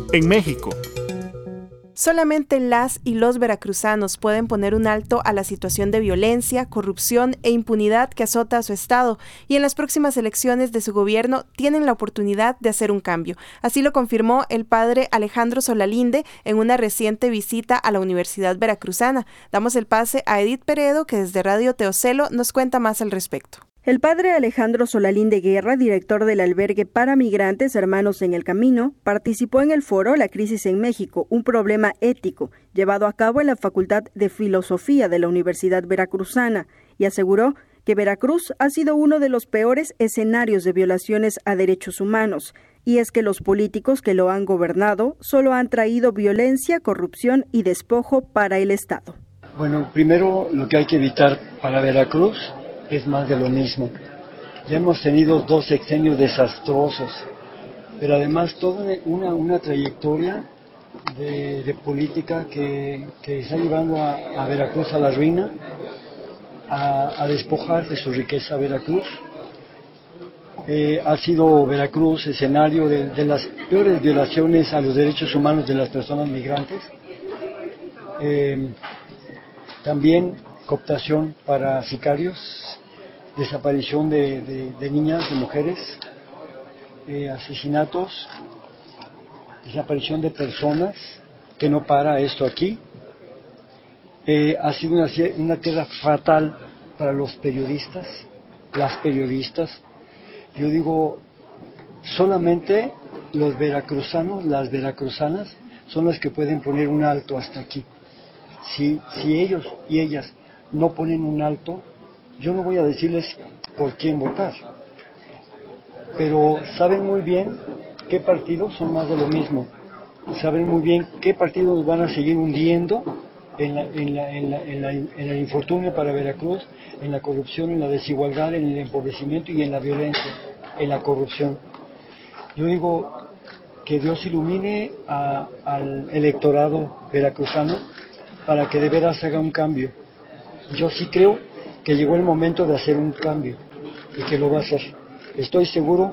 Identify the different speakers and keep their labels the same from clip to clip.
Speaker 1: en México.
Speaker 2: Solamente las y los veracruzanos pueden poner un alto a la situación de violencia, corrupción e impunidad que azota a su estado, y en las próximas elecciones de su gobierno tienen la oportunidad de hacer un cambio. Así lo confirmó el padre Alejandro Solalinde en una reciente visita a la Universidad Veracruzana. Damos el pase a Edith Peredo, que desde Radio Teocelo nos cuenta más al respecto.
Speaker 3: El padre Alejandro Solalinde Guerra, director del albergue para migrantes Hermanos en el Camino, participó en el foro La crisis en México, un problema ético, llevado a cabo en la Facultad de Filosofía de la Universidad Veracruzana, y aseguró que Veracruz ha sido uno de los peores escenarios de violaciones a derechos humanos, y es que los políticos que lo han gobernado solo han traído violencia, corrupción y despojo para el Estado.
Speaker 4: Bueno, primero lo que hay que evitar para Veracruz es más de lo mismo. Ya hemos tenido 2 sexenios desastrosos, pero además toda una trayectoria de política que está llevando a Veracruz a la ruina, a despojar de su riqueza a Veracruz. Ha sido Veracruz escenario de las peores violaciones a los derechos humanos de las personas migrantes. También cooptación para sicarios, desaparición de niñas, de mujeres, asesinatos, desaparición de personas, que no para esto aquí. Ha sido una tierra fatal para los periodistas, las periodistas. Yo digo, solamente los veracruzanos, las veracruzanas, son las que pueden poner un alto hasta aquí. Si ellos y ellas no ponen un alto, yo no voy a decirles por quién votar, pero saben muy bien qué partidos son más de lo mismo, saben muy bien qué partidos van a seguir hundiendo en el infortunio para Veracruz, en la corrupción, en la desigualdad, en el empobrecimiento y en la violencia, en la corrupción. Yo digo que Dios ilumine al electorado veracruzano para que de veras haga un cambio. Yo sí creo que llegó el momento de hacer un cambio y que lo va a hacer. Estoy seguro,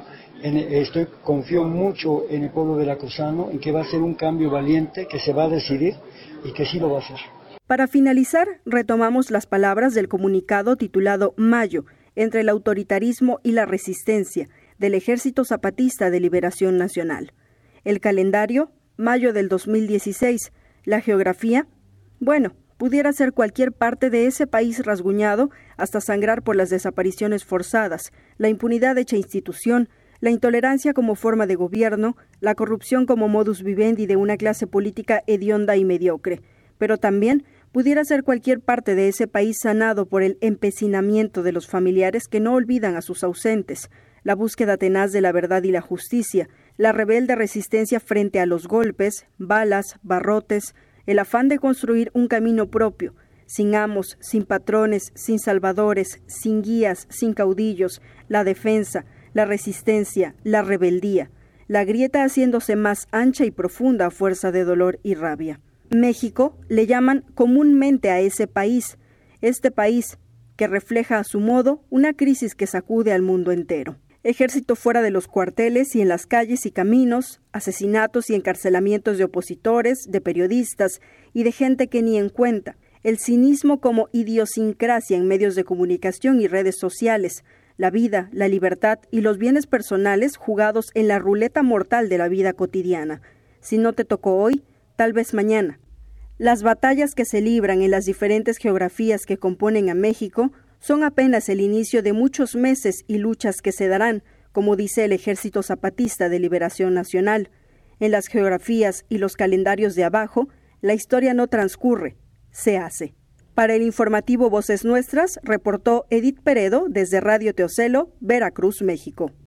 Speaker 4: confío mucho en el pueblo veracruzano, en que va a ser un cambio valiente, que se va a decidir y que sí lo va a hacer.
Speaker 3: Para finalizar, retomamos las palabras del comunicado titulado Mayo, entre el autoritarismo y la resistencia, del Ejército Zapatista de Liberación Nacional. El calendario, mayo del 2016. La geografía, bueno, pudiera ser cualquier parte de ese país rasguñado hasta sangrar por las desapariciones forzadas, la impunidad hecha institución, la intolerancia como forma de gobierno, la corrupción como modus vivendi de una clase política hedionda y mediocre. Pero también pudiera ser cualquier parte de ese país sanado por el empecinamiento de los familiares que no olvidan a sus ausentes, la búsqueda tenaz de la verdad y la justicia, la rebelde resistencia frente a los golpes, balas, barrotes, el afán de construir un camino propio, sin amos, sin patrones, sin salvadores, sin guías, sin caudillos, la defensa, la resistencia, la rebeldía, la grieta haciéndose más ancha y profunda a fuerza de dolor y rabia. México le llaman comúnmente a ese país, este país que refleja a su modo una crisis que sacude al mundo entero. Ejército fuera de los cuarteles y en las calles y caminos, asesinatos y encarcelamientos de opositores, de periodistas y de gente que ni en cuenta, el cinismo como idiosincrasia en medios de comunicación y redes sociales, la vida, la libertad y los bienes personales jugados en la ruleta mortal de la vida cotidiana. Si no te tocó hoy, tal vez mañana. Las batallas que se libran en las diferentes geografías que componen a México son apenas el inicio de muchos meses y luchas que se darán, como dice el Ejército Zapatista de Liberación Nacional. En las geografías y los calendarios de abajo, la historia no transcurre, se hace. Para el informativo Voces Nuestras, reportó Edith Peredo desde Radio Teocelo, Veracruz, México.